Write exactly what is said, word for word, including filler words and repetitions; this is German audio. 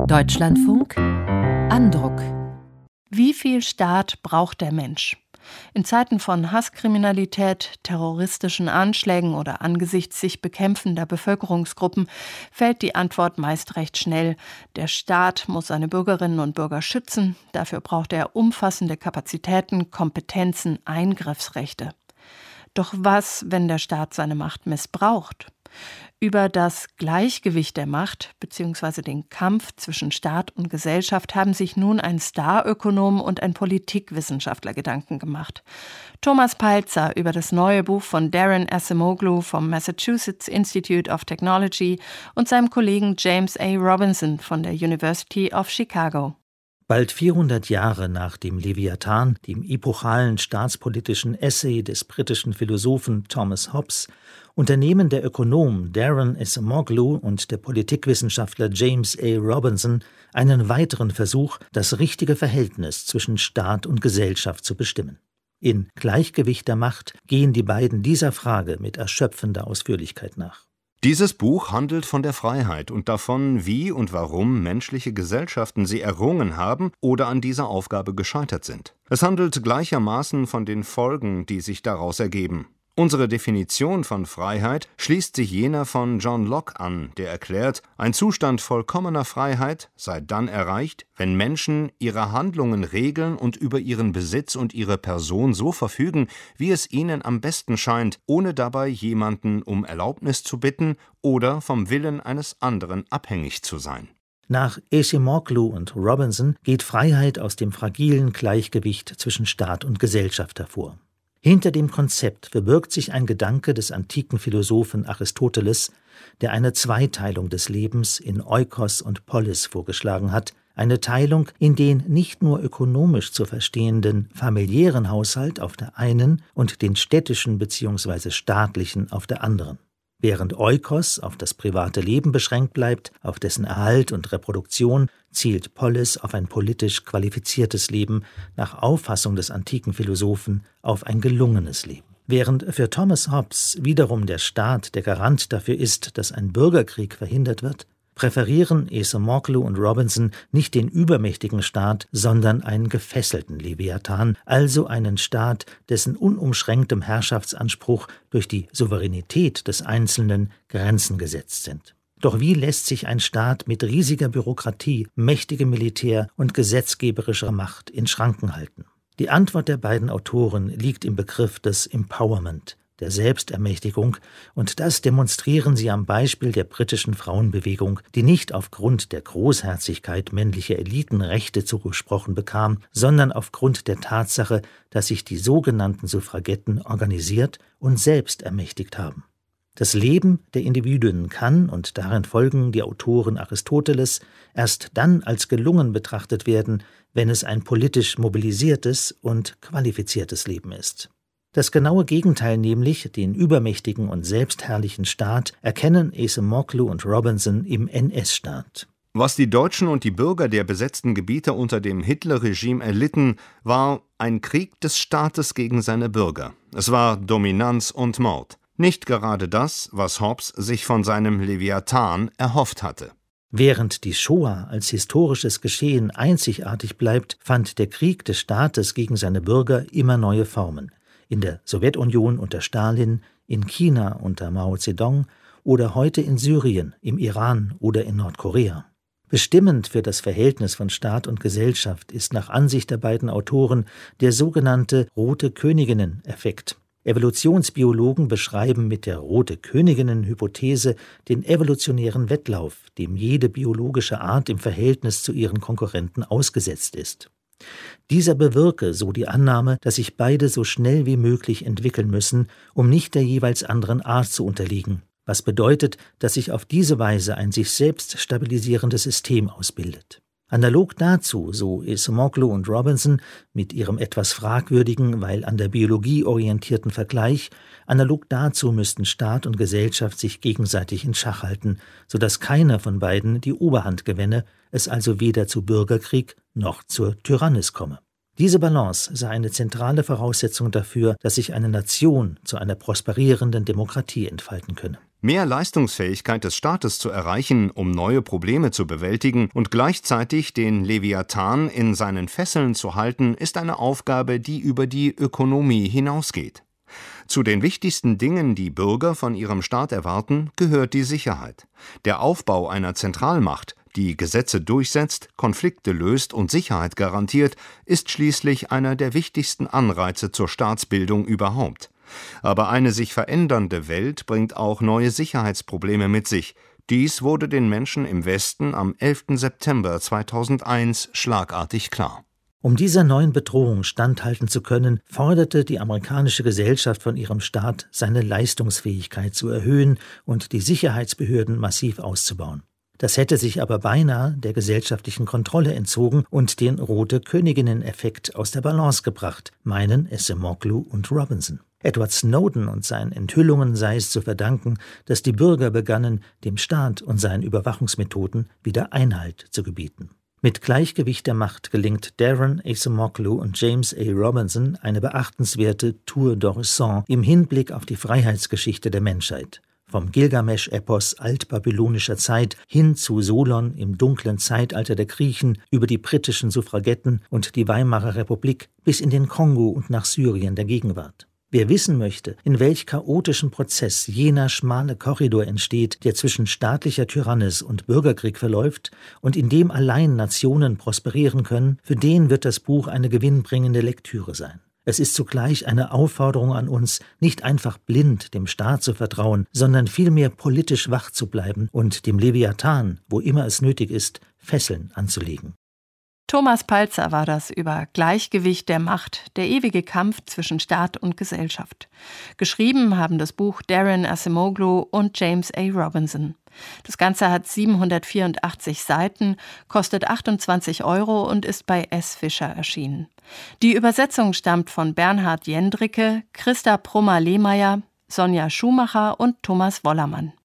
Deutschlandfunk Andruck. Wie viel Staat braucht der Mensch? In Zeiten von Hasskriminalität, terroristischen Anschlägen oder angesichts sich bekämpfender Bevölkerungsgruppen fällt die Antwort meist recht schnell. Der Staat muss seine Bürgerinnen und Bürger schützen. Dafür braucht er umfassende Kapazitäten, Kompetenzen, Eingriffsrechte. Doch was, wenn der Staat seine Macht missbraucht? Über das Gleichgewicht der Macht bzw. den Kampf zwischen Staat und Gesellschaft haben sich nun ein Starökonom und ein Politikwissenschaftler Gedanken gemacht. Thomas Palzer über das neue Buch von Daron Acemoglu vom Massachusetts Institute of Technology und seinem Kollegen James A. Robinson von der University of Chicago. Bald vierhundert Jahre nach dem Leviathan, dem epochalen staatspolitischen Essay des britischen Philosophen Thomas Hobbes, unternehmen der Ökonom Daron Acemoglu und der Politikwissenschaftler James A. Robinson einen weiteren Versuch, das richtige Verhältnis zwischen Staat und Gesellschaft zu bestimmen. In Gleichgewicht der Macht gehen die beiden dieser Frage mit erschöpfender Ausführlichkeit nach. Dieses Buch handelt von der Freiheit und davon, wie und warum menschliche Gesellschaften sie errungen haben oder an dieser Aufgabe gescheitert sind. Es handelt gleichermaßen von den Folgen, die sich daraus ergeben. Unsere Definition von Freiheit schließt sich jener von John Locke an, der erklärt, ein Zustand vollkommener Freiheit sei dann erreicht, wenn Menschen ihre Handlungen regeln und über ihren Besitz und ihre Person so verfügen, wie es ihnen am besten scheint, ohne dabei jemanden um Erlaubnis zu bitten oder vom Willen eines anderen abhängig zu sein. Nach Acemoglu und Robinson geht Freiheit aus dem fragilen Gleichgewicht zwischen Staat und Gesellschaft hervor. Hinter dem Konzept verbirgt sich ein Gedanke des antiken Philosophen Aristoteles, der eine Zweiteilung des Lebens in Oikos und Polis vorgeschlagen hat, eine Teilung in den nicht nur ökonomisch zu verstehenden familiären Haushalt auf der einen und den städtischen bzw. staatlichen auf der anderen. Während Oikos auf das private Leben beschränkt bleibt, auf dessen Erhalt und Reproduktion, zielt Polis auf ein politisch qualifiziertes Leben, nach Auffassung des antiken Philosophen auf ein gelungenes Leben. Während für Thomas Hobbes wiederum der Staat der Garant dafür ist, dass ein Bürgerkrieg verhindert wird, präferieren Acemoglu und Robinson nicht den übermächtigen Staat, sondern einen gefesselten Leviathan, also einen Staat, dessen unumschränktem Herrschaftsanspruch durch die Souveränität des Einzelnen Grenzen gesetzt sind. Doch wie lässt sich ein Staat mit riesiger Bürokratie, mächtigem Militär und gesetzgeberischer Macht in Schranken halten? Die Antwort der beiden Autoren liegt im Begriff des Empowerment, der Selbstermächtigung, und das demonstrieren sie am Beispiel der britischen Frauenbewegung, die nicht aufgrund der Großherzigkeit männlicher Eliten Rechte zugesprochen bekam, sondern aufgrund der Tatsache, dass sich die sogenannten Suffragetten organisiert und selbst ermächtigt haben. Das Leben der Individuen kann, und darin folgen die Autoren Aristoteles, erst dann als gelungen betrachtet werden, wenn es ein politisch mobilisiertes und qualifiziertes Leben ist. Das genaue Gegenteil, nämlich den übermächtigen und selbstherrlichen Staat, erkennen Acemoglu und Robinson im N S-Staat. Was die Deutschen und die Bürger der besetzten Gebiete unter dem Hitler-Regime erlitten, war ein Krieg des Staates gegen seine Bürger. Es war Dominanz und Mord. Nicht gerade das, was Hobbes sich von seinem Leviathan erhofft hatte. Während die Shoah als historisches Geschehen einzigartig bleibt, fand der Krieg des Staates gegen seine Bürger immer neue Formen. In der Sowjetunion unter Stalin, in China unter Mao Zedong oder heute in Syrien, im Iran oder in Nordkorea. Bestimmend für das Verhältnis von Staat und Gesellschaft ist nach Ansicht der beiden Autoren der sogenannte Rote Königinnen-Effekt. Evolutionsbiologen beschreiben mit der Rote-Königinnen-Hypothese den evolutionären Wettlauf, dem jede biologische Art im Verhältnis zu ihren Konkurrenten ausgesetzt ist. Dieser bewirke, so die Annahme, dass sich beide so schnell wie möglich entwickeln müssen, um nicht der jeweils anderen Art zu unterliegen, was bedeutet, dass sich auf diese Weise ein sich selbst stabilisierendes System ausbildet. Analog dazu, so Acemoglu und Robinson mit ihrem etwas fragwürdigen, weil an der Biologie orientierten Vergleich, analog dazu müssten Staat und Gesellschaft sich gegenseitig in Schach halten, sodass keiner von beiden die Oberhand gewänne, es also weder zu Bürgerkrieg noch zur Tyrannis komme. Diese Balance sei eine zentrale Voraussetzung dafür, dass sich eine Nation zu einer prosperierenden Demokratie entfalten könne. Mehr Leistungsfähigkeit des Staates zu erreichen, um neue Probleme zu bewältigen und gleichzeitig den Leviathan in seinen Fesseln zu halten, ist eine Aufgabe, die über die Ökonomie hinausgeht. Zu den wichtigsten Dingen, die Bürger von ihrem Staat erwarten, gehört die Sicherheit. Der Aufbau einer Zentralmacht, die Gesetze durchsetzt, Konflikte löst und Sicherheit garantiert, ist schließlich einer der wichtigsten Anreize zur Staatsbildung überhaupt. Aber eine sich verändernde Welt bringt auch neue Sicherheitsprobleme mit sich. Dies wurde den Menschen im Westen am elften September zweitausendeins schlagartig klar. Um dieser neuen Bedrohung standhalten zu können, forderte die amerikanische Gesellschaft von ihrem Staat, seine Leistungsfähigkeit zu erhöhen und die Sicherheitsbehörden massiv auszubauen. Das hätte sich aber beinahe der gesellschaftlichen Kontrolle entzogen und den Rote-Königinnen-Effekt aus der Balance gebracht, meinen Acemoglu und Robinson. Edward Snowden und seinen Enthüllungen sei es zu verdanken, dass die Bürger begannen, dem Staat und seinen Überwachungsmethoden wieder Einhalt zu gebieten. Mit Gleichgewicht der Macht gelingt Darren Acemoglu und James A. Robinson eine beachtenswerte Tour d'Horizon im Hinblick auf die Freiheitsgeschichte der Menschheit. Vom Gilgamesch-Epos altbabylonischer Zeit hin zu Solon im dunklen Zeitalter der Griechen, über die britischen Suffragetten und die Weimarer Republik bis in den Kongo und nach Syrien der Gegenwart. Wer wissen möchte, in welch chaotischen Prozess jener schmale Korridor entsteht, der zwischen staatlicher Tyrannis und Bürgerkrieg verläuft und in dem allein Nationen prosperieren können, für den wird das Buch eine gewinnbringende Lektüre sein. Es ist zugleich eine Aufforderung an uns, nicht einfach blind dem Staat zu vertrauen, sondern vielmehr politisch wach zu bleiben und dem Leviathan, wo immer es nötig ist, Fesseln anzulegen. Thomas Palzer war das über Gleichgewicht der Macht, der ewige Kampf zwischen Staat und Gesellschaft. Geschrieben haben das Buch Darren Acemoglu und James A. Robinson. Das Ganze hat siebenhundertvierundachtzig Seiten, kostet achtundzwanzig Euro und ist bei S. Fischer erschienen. Die Übersetzung stammt von Bernhard Jendricke, Christa Prummer-Lehmeier, Sonja Schumacher und Thomas Wollermann.